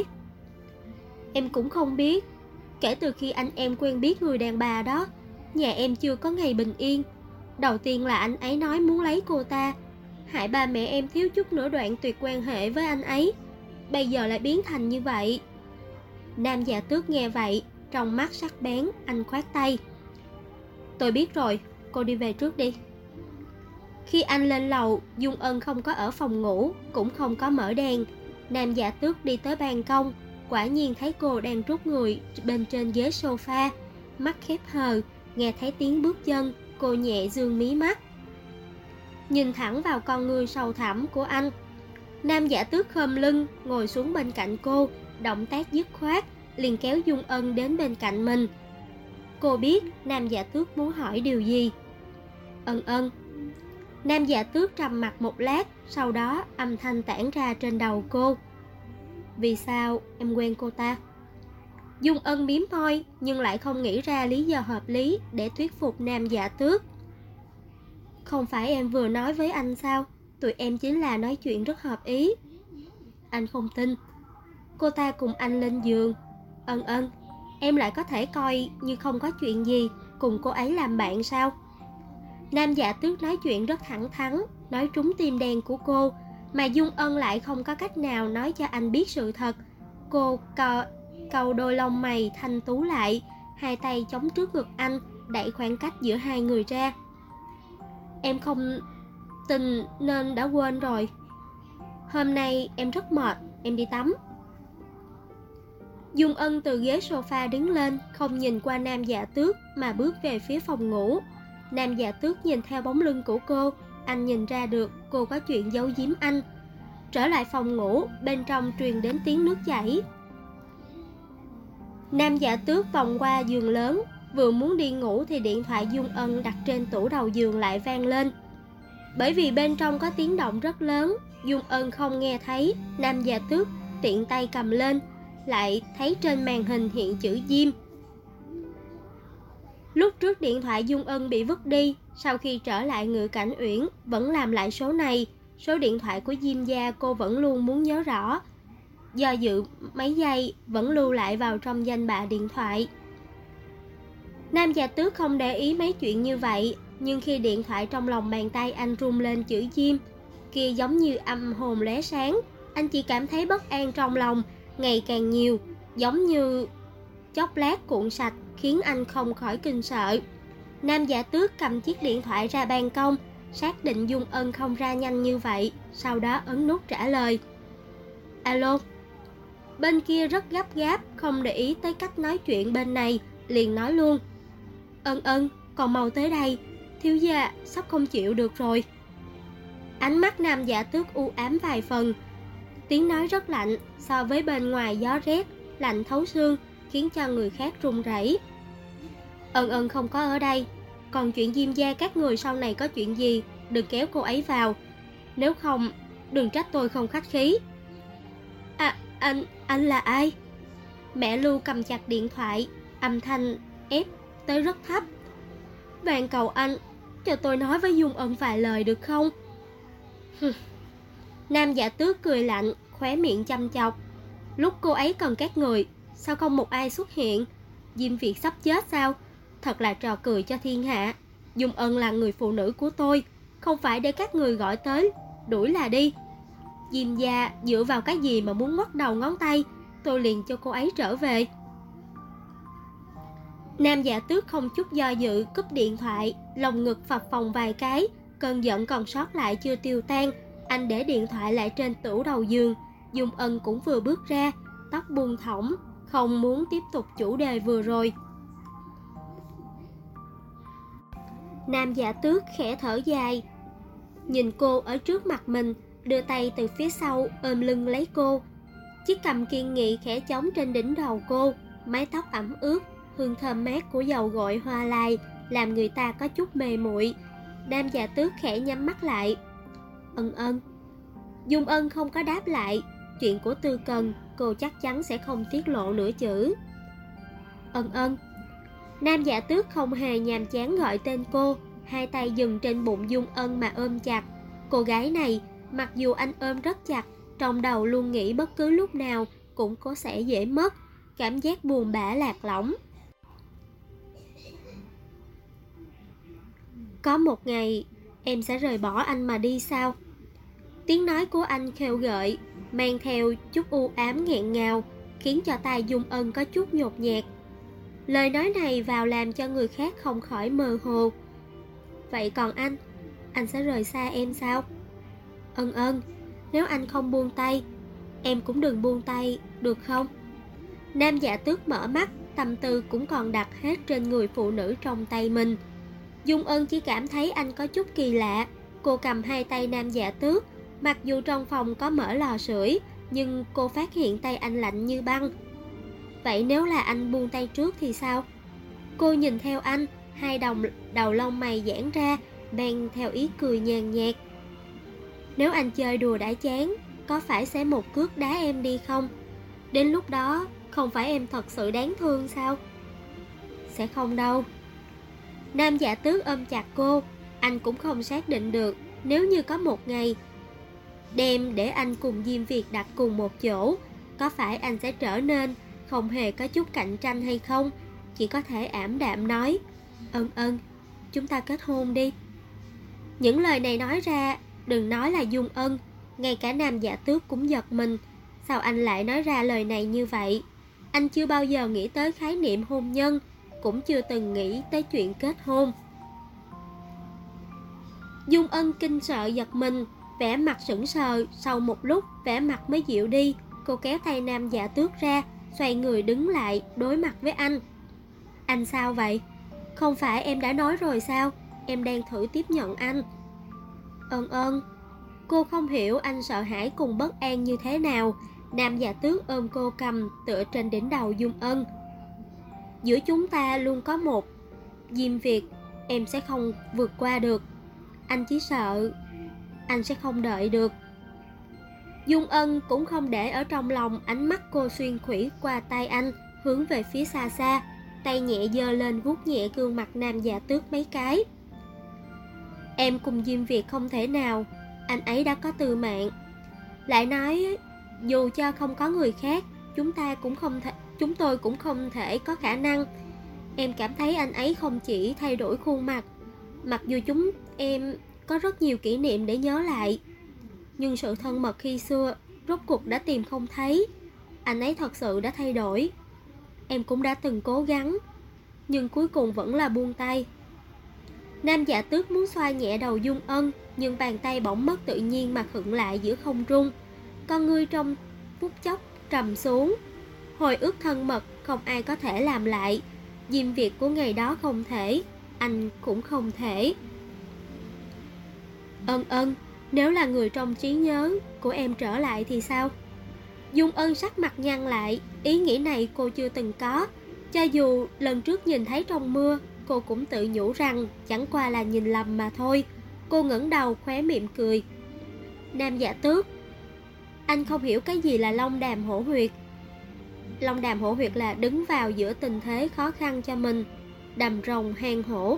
Em cũng không biết. Kể từ khi anh em quen biết người đàn bà đó, nhà em chưa có ngày bình yên. Đầu tiên là anh ấy nói muốn lấy cô ta, hại ba mẹ em thiếu chút nữa đoạn tuyệt quan hệ với anh ấy. Bây giờ lại biến thành như vậy. Nam Dạ Tước nghe vậy, trong mắt sắc bén, anh khoát tay. Tôi biết rồi, cô đi về trước đi. Khi anh lên lầu, Dung Ân không có ở phòng ngủ, cũng không có mở đèn. Nam Dạ Tước đi tới ban công, quả nhiên thấy cô đang rút người bên trên ghế sofa. Mắt khép hờ, nghe thấy tiếng bước chân, cô nhẹ dương mí mắt, nhìn thẳng vào con ngươi sâu thẳm của anh. Nam Dạ Tước khom lưng, ngồi xuống bên cạnh cô, động tác dứt khoát, liền kéo Dung Ân đến bên cạnh mình. Cô biết Nam Dạ Tước muốn hỏi điều gì. Ân. Nam Dạ Tước trầm mặc một lát, sau đó âm thanh tản ra trên đầu cô. Vì sao em quen cô ta? Dung Ân mím môi, nhưng lại không nghĩ ra lý do hợp lý để thuyết phục Nam Dạ Tước. Không phải em vừa nói với anh sao, tụi em chính là nói chuyện rất hợp ý. Anh không tin. Cô ta cùng anh lên giường. Ân, em lại có thể coi như không có chuyện gì, cùng cô ấy làm bạn sao? Nam Dạ Tước nói chuyện rất thẳng thắn, nói trúng tim đen của cô, mà Dung Ân lại không có cách nào nói cho anh biết sự thật. Cô cau đôi lông mày thanh tú lại, hai tay chống trước ngực anh, đẩy khoảng cách giữa hai người ra. Em tình nên đã quên rồi. Hôm nay em rất mệt, em đi tắm. Dung Ân từ ghế sofa đứng lên, không nhìn qua Nam Dạ Tước mà bước về phía phòng ngủ. Nam Dạ Tước nhìn theo bóng lưng của cô, anh nhìn ra được cô có chuyện giấu giếm anh. Trở lại phòng ngủ, bên trong truyền đến tiếng nước chảy. Nam Dạ Tước vòng qua giường lớn, vừa muốn đi ngủ thì điện thoại Dung Ân đặt trên tủ đầu giường lại vang lên. Bởi vì bên trong có tiếng động rất lớn, Dung Ân không nghe thấy. Nam Dạ Tước tiện tay cầm lên, lại thấy trên màn hình hiện chữ Diêm. Lúc trước điện thoại Dung Ân bị vứt đi, sau khi trở lại Ngự Cảnh Uyển vẫn làm lại số này. Số điện thoại của Diêm gia cô vẫn luôn muốn nhớ rõ. Do dự mấy giây vẫn lưu lại vào trong danh bạ điện thoại. Nam Dạ Tước không để ý mấy chuyện như vậy, nhưng khi điện thoại trong lòng bàn tay anh rung lên chữ Diêm, kia giống như âm hồn lóe sáng, anh chỉ cảm thấy bất an trong lòng ngày càng nhiều, giống như chốc lát cuộn sạch, khiến anh không khỏi kinh sợ. Nam Dạ Tước cầm chiếc điện thoại ra ban công, xác định Dung Ân không ra nhanh như vậy, sau đó ấn nút trả lời. Alo. Bên kia rất gấp gáp, không để ý tới cách nói chuyện bên này, liền nói luôn. Ân, còn mau tới đây, thiếu gia sắp không chịu được rồi. Ánh mắt Nam Dạ Tước u ám vài phần. Tiếng nói rất lạnh, so với bên ngoài gió rét, lạnh thấu xương, khiến cho người khác run rẩy. Ân không có ở đây, còn chuyện Diêm gia các người sau này có chuyện gì, đừng kéo cô ấy vào. Nếu không, đừng trách tôi không khách khí. Anh là ai? Mẹ Lưu cầm chặt điện thoại, âm thanh ép tới rất thấp. Van cầu anh, cho tôi nói với Dung Ân vài lời được không? Nam Dạ Tước cười lạnh, khóe miệng chăm chọc. Lúc cô ấy cần các người, sao không một ai xuất hiện? Diêm Việt sắp chết sao? Thật là trò cười cho thiên hạ. Dung Ân là người phụ nữ của tôi, không phải để các người gọi tới, đuổi là đi. Diêm gia dựa vào cái gì mà muốn ngoắt đầu ngón tay, tôi liền cho cô ấy trở về. Nam Dạ Tước không chút do dự cúp điện thoại, lòng ngực phập phồng vài cái, cơn giận còn sót lại chưa tiêu tan. Anh để điện thoại lại trên tủ đầu giường. Dung Ân cũng vừa bước ra, tóc buông thõng, không muốn tiếp tục chủ đề vừa rồi. Nam Dạ Tước khẽ thở dài, nhìn cô ở trước mặt mình, đưa tay từ phía sau ôm lưng lấy cô. Chiếc cằm kiên nghị khẽ chống trên đỉnh đầu cô, mái tóc ẩm ướt, hương thơm mát của dầu gội hoa lai làm người ta có chút mê muội. Nam Dạ Tước khẽ nhắm mắt lại. Ân. Dung Ân không có đáp lại. Chuyện của Tư Cần cô chắc chắn sẽ không tiết lộ nửa chữ. Ân. Nam Dạ Tước không hề nhàm chán gọi tên cô, hai tay dừng trên bụng Dung Ân mà ôm chặt. Cô gái này, mặc dù anh ôm rất chặt, trong đầu luôn nghĩ bất cứ lúc nào cũng có sẽ dễ mất, cảm giác buồn bã lạc lõng. Có một ngày, em sẽ rời bỏ anh mà đi sao? Tiếng nói của anh khêu gợi, mang theo chút u ám nghẹn ngào, khiến cho tai Dung Ân có chút nhột nhạt. Lời nói này vào làm cho người khác không khỏi mơ hồ. Vậy còn anh sẽ rời xa em sao? Ân, nếu anh không buông tay, em cũng đừng buông tay, được không? Nam Dạ Tước mở mắt, tâm tư cũng còn đặt hết trên người phụ nữ trong tay mình. Dung Ân chỉ cảm thấy anh có chút kỳ lạ. Cô cầm hai tay Nam Dạ Tước, mặc dù trong phòng có mở lò sưởi, nhưng cô phát hiện tay anh lạnh như băng. Vậy nếu là anh buông tay trước thì sao? Cô nhìn theo anh, hai đầu lông mày giãn ra, mang theo ý cười nhàn nhạt. Nếu anh chơi đùa đã chán, có phải sẽ một cước đá em đi không? Đến lúc đó, không phải em thật sự đáng thương sao? Sẽ không đâu. Nam Dạ Tước ôm chặt cô, anh cũng không xác định được nếu như có một ngày để anh cùng Diêm Việt đặt cùng một chỗ, có phải anh sẽ trở nên không hề có chút cạnh tranh hay không? Chỉ có thể ảm đạm nói, Ân, chúng ta kết hôn đi. Những lời này nói ra, đừng nói là Dung Ân, ngay cả Nam Dạ Tước cũng giật mình. Sao anh lại nói ra lời này như vậy? Anh chưa bao giờ nghĩ tới khái niệm hôn nhân, cũng chưa từng nghĩ tới chuyện kết hôn. Dung Ân kinh sợ giật mình, vẻ mặt sững sờ, sau một lúc vẻ mặt mới dịu đi. Cô kéo tay Nam Dạ Tước ra, xoay người đứng lại đối mặt với anh. Anh sao vậy? Không phải em đã nói rồi sao? Em đang thử tiếp nhận anh. Ân. Cô không hiểu anh sợ hãi cùng bất an như thế nào. Nam Dạ Tước ôm cô cầm tựa trên đỉnh đầu Dung Ân. Giữa chúng ta luôn có một diêm việt, em sẽ không vượt qua được. Anh chỉ sợ anh sẽ không đợi được. Dung Ân cũng không để ở trong lòng ánh mắt cô xuyên thủy qua tay anh, hướng về phía xa xa, tay nhẹ giơ lên vuốt nhẹ gương mặt Nam Dạ Tước mấy cái. Em cùng Diêm Việt không thể nào, anh ấy đã có tư mạng. Lại nói, dù cho không có người khác, chúng tôi cũng không thể có khả năng. Em cảm thấy anh ấy không chỉ thay đổi khuôn mặt, mặc dù em có rất nhiều kỷ niệm để nhớ lại, nhưng sự thân mật khi xưa rốt cuộc đã tìm không thấy. Anh ấy thật sự đã thay đổi. Em cũng đã từng cố gắng, nhưng cuối cùng vẫn là buông tay. Nam Dạ Tước muốn xoa nhẹ đầu Dung Ân, nhưng bàn tay bỗng mất tự nhiên mà khựng lại giữa không trung. Con ngươi trong phút chốc trầm xuống. Hồi ức thân mật không ai có thể làm lại. Diêm Việt của ngày đó không thể, anh cũng không thể. Ân, nếu là người trong trí nhớ của em trở lại thì sao? Dung Ân sắc mặt nhăn lại, ý nghĩ này cô chưa từng có. Cho dù lần trước nhìn thấy trong mưa, cô cũng tự nhủ rằng chẳng qua là nhìn lầm mà thôi. Cô ngẩng đầu khóe miệng cười. Nam Dạ Tước, anh không hiểu cái gì là long đàm hổ huyệt. Long đàm hổ huyệt là đứng vào giữa tình thế khó khăn cho mình, đầm rồng hang hổ.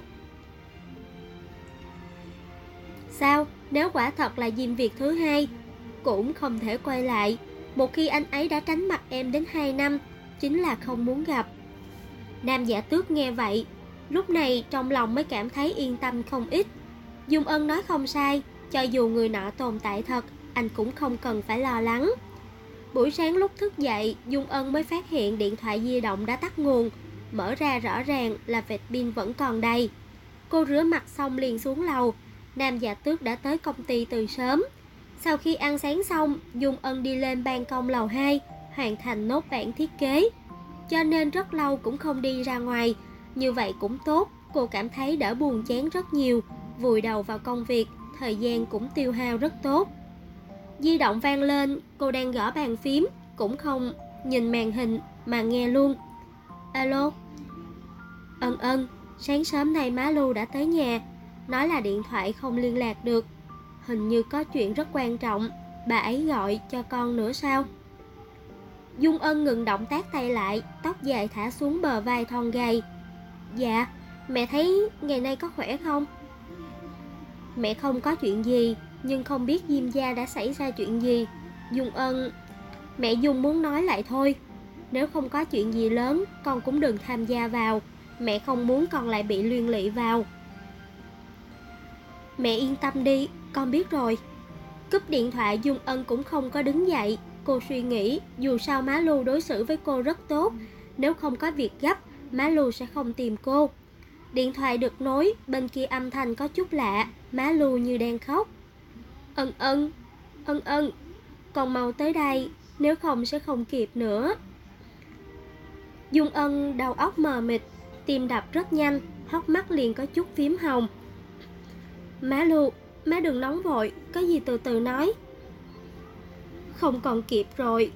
Sao, nếu quả thật là Diêm Việt thứ hai, cũng không thể quay lại. Một khi anh ấy đã tránh mặt em đến 2 năm, chính là không muốn gặp. Nam Dạ Tước nghe vậy, lúc này trong lòng mới cảm thấy yên tâm không ít. Dung Ân nói không sai, cho dù người nọ tồn tại thật, anh cũng không cần phải lo lắng. Buổi sáng lúc thức dậy, Dung Ân mới phát hiện điện thoại di động đã tắt nguồn. Mở ra rõ ràng là vệt pin vẫn còn đầy. Cô rửa mặt xong liền xuống lầu. Nam Dạ Tước đã tới công ty từ sớm. Sau khi ăn sáng xong, Dung Ân đi lên ban công lầu 2, hoàn thành nốt bản thiết kế. Cho nên rất lâu cũng không đi ra ngoài. Như vậy cũng tốt, cô cảm thấy đỡ buồn chán rất nhiều. Vùi đầu vào công việc, thời gian cũng tiêu hao rất tốt. Di động vang lên, cô đang gõ bàn phím, cũng không nhìn màn hình mà nghe luôn. Alo. Ân, sáng sớm nay má Lu đã tới nhà, nói là điện thoại không liên lạc được. Hình như có chuyện rất quan trọng, bà ấy gọi cho con nữa sao? Dung Ân ngừng động tác tay lại, tóc dài thả xuống bờ vai thon gầy. Dạ, mẹ thấy ngày nay có khỏe không? Mẹ không có chuyện gì, nhưng không biết Diêm gia đã xảy ra chuyện gì. Dung Ân, mẹ Dung muốn nói lại thôi. Nếu không có chuyện gì lớn, con cũng đừng tham gia vào. Mẹ không muốn con lại bị liên lụy vào. Mẹ yên tâm đi, con biết rồi. Cúp điện thoại, Dung Ân cũng không có đứng dậy. Cô suy nghĩ, dù sao má Lu đối xử với cô rất tốt. Nếu không có việc gấp, má Lu sẽ không tìm cô. Điện thoại được nối, bên kia âm thanh có chút lạ. Má Lu như đang khóc. Ân, con mau tới đây, nếu không sẽ không kịp nữa. Dung Ân đầu óc mờ mịt, tim đập rất nhanh, hốc mắt liền có chút phím hồng. Má Lu, má đừng nóng vội, có gì từ từ nói. Không còn kịp rồi.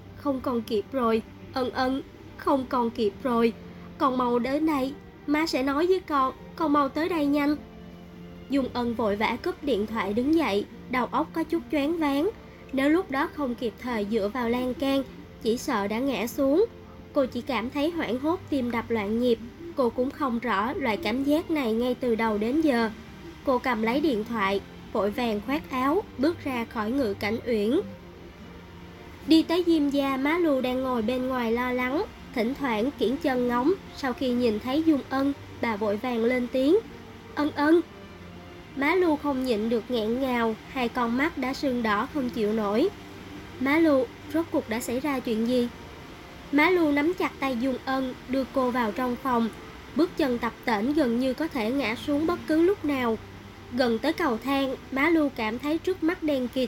Ân, không còn kịp rồi. Con mau đến đây, má sẽ nói với con mau tới đây nhanh. Dung Ân vội vã cúp điện thoại đứng dậy, đầu óc có chút choáng váng. Nếu lúc đó không kịp thời dựa vào lan can, chỉ sợ đã ngã xuống. Cô chỉ cảm thấy hoảng hốt, tim đập loạn nhịp. Cô cũng không rõ loại cảm giác này ngay từ đầu đến giờ. Cô cầm lấy điện thoại, vội vàng khoác áo, bước ra khỏi Ngự Cảnh Uyển. Đi tới Diêm gia, má Lu đang ngồi bên ngoài lo lắng, thỉnh thoảng kiễng chân ngóng. Sau khi nhìn thấy Dung Ân, bà vội vàng lên tiếng. Ân. Má Lu không nhịn được nghẹn ngào, hai con mắt đã sưng đỏ không chịu nổi. Má Lu, rốt cuộc đã xảy ra chuyện gì? Má Lu nắm chặt tay Dung Ân, đưa cô vào trong phòng. Bước chân tập tễnh gần như có thể ngã xuống bất cứ lúc nào. Gần tới cầu thang, má Lu cảm thấy trước mắt đen kịt.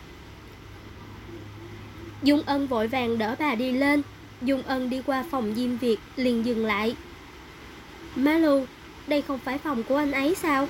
Dung Ân vội vàng đỡ bà đi lên. Dung Ân đi qua phòng Diêm Việt liền dừng lại. Má Lu, đây không phải phòng của anh ấy sao?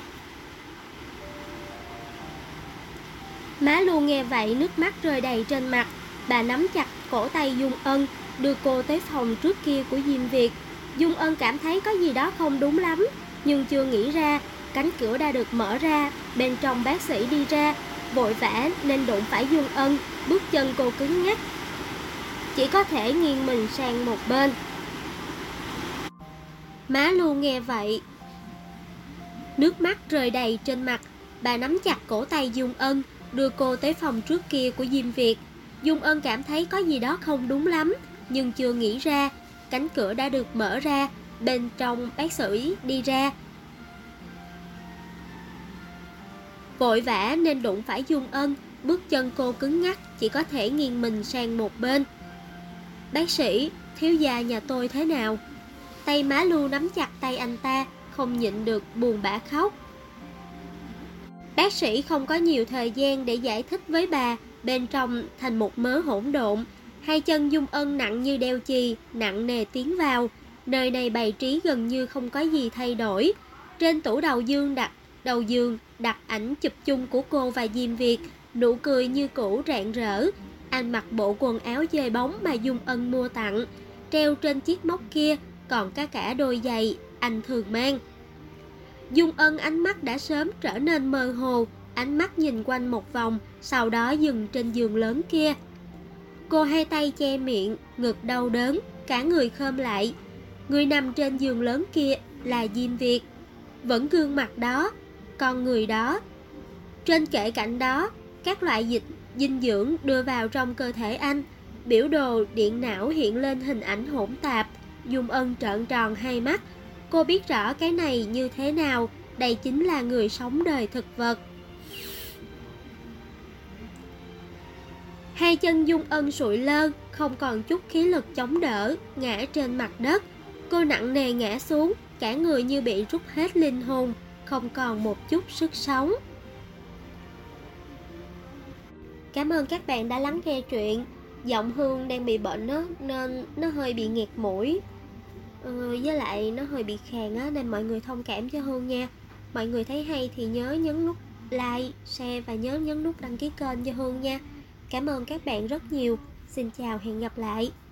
Má Lu nghe vậy nước mắt rơi đầy trên mặt. Bà nắm chặt cổ tay Dung Ân, đưa cô tới phòng trước kia của Diêm Việt. Dung Ân cảm thấy có gì đó không đúng lắm, nhưng chưa nghĩ ra. Cánh cửa đã được mở ra, bên trong bác sĩ đi ra. Vội vã nên đụng phải Dung Ân, bước chân cô cứng ngắc, chỉ có thể nghiêng mình sang một bên. Má Lu nghe vậy, nước mắt rơi đầy trên mặt. Bà nắm chặt cổ tay Dung Ân, đưa cô tới phòng trước kia của Diêm Việt. Dung Ân cảm thấy có gì đó không đúng lắm, nhưng chưa nghĩ ra. Cánh cửa đã được mở ra, bên trong bác sĩ đi ra. Vội vã nên đụng phải Dung Ân, bước chân cô cứng ngắc, chỉ có thể nghiêng mình sang một bên. Bác sĩ, thiếu gia nhà tôi thế nào? Tay má Lu nắm chặt tay anh ta, không nhịn được buồn bã khóc. Bác sĩ không có nhiều thời gian để giải thích với bà. Bên trong thành một mớ hỗn độn. Hai chân Dung Ân nặng như đeo chì, nặng nề tiến vào. Nơi này bày trí gần như không có gì thay đổi. Trên tủ đầu giường đặt ảnh chụp chung của cô và Diêm Việt. Nụ cười như cũ rạng rỡ. Anh mặc bộ quần áo dơi bóng mà Dung Ân mua tặng. Treo trên chiếc móc kia còn có cả đôi giày anh thường mang. Dung Ân ánh mắt đã sớm trở nên mơ hồ. Ánh mắt nhìn quanh một vòng, sau đó dừng trên giường lớn kia. Cô hai tay che miệng, ngực đau đớn, cả người khom lại. Người nằm trên giường lớn kia là Diêm Việt. Vẫn gương mặt đó, con người đó. Trên kệ cạnh đó, các loại dinh dưỡng đưa vào trong cơ thể anh. Biểu đồ điện não hiện lên hình ảnh hỗn tạp. Dung Ân trợn tròn hai mắt. Cô biết rõ cái này như thế nào. Đây chính là người sống đời thực vật. Hai chân Dung Ân sụi lơ, không còn chút khí lực chống đỡ, ngã trên mặt đất. Cô nặng nề ngã xuống, cả người như bị rút hết linh hồn, không còn một chút sức sống. Cảm ơn các bạn đã lắng nghe chuyện. Giọng Hương đang bị bệnh á, nên nó hơi bị nghẹt mũi. Với lại nó hơi bị khàn á, nên mọi người thông cảm cho Hương nha. Mọi người thấy hay thì nhớ nhấn nút like, share và nhớ nhấn nút đăng ký kênh cho Hương nha. Cảm ơn các bạn rất nhiều. Xin chào, hẹn gặp lại.